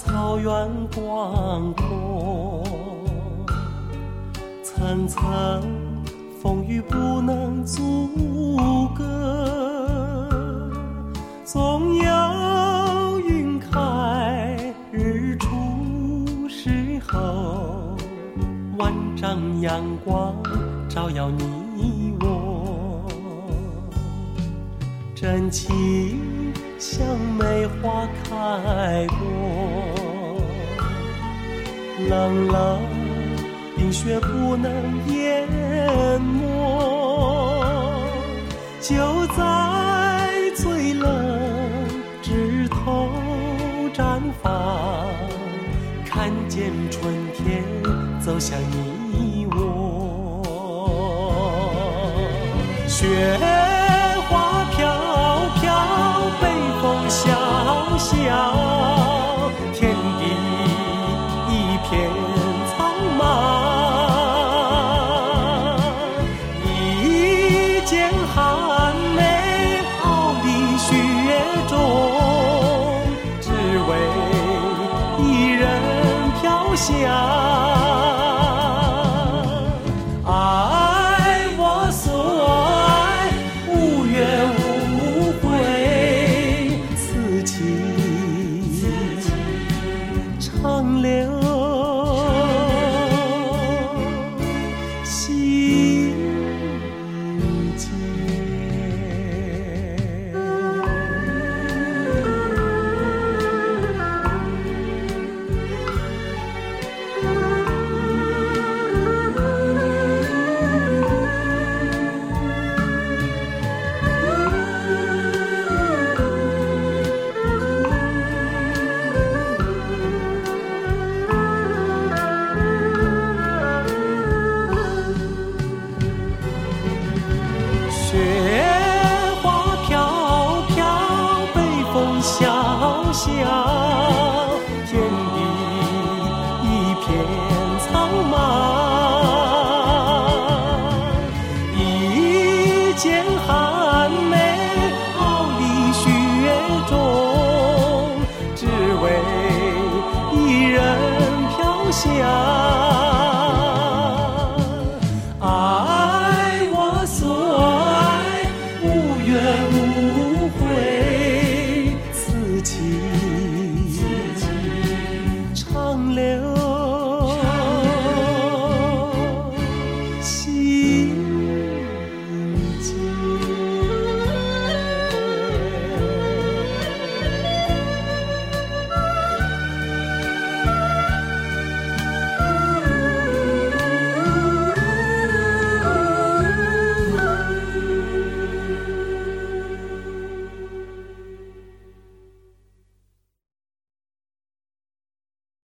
草原广阔，层层风雨不能阻隔，总有云开日出时候，万丈阳光照耀你我，真情像梅花开过，冷冷冰雪不能淹没，就在最冷枝头绽放，看见春天走向你我。雪花飘飘，北风萧萧，天地一片苍茫，一剪寒梅傲立雪中，只为一人飘香。爱我所爱，无怨无悔，此情长留心间。雪花飘飘，北风萧萧，天地一片苍茫，一剪寒梅傲立雪中，只为一人飘香。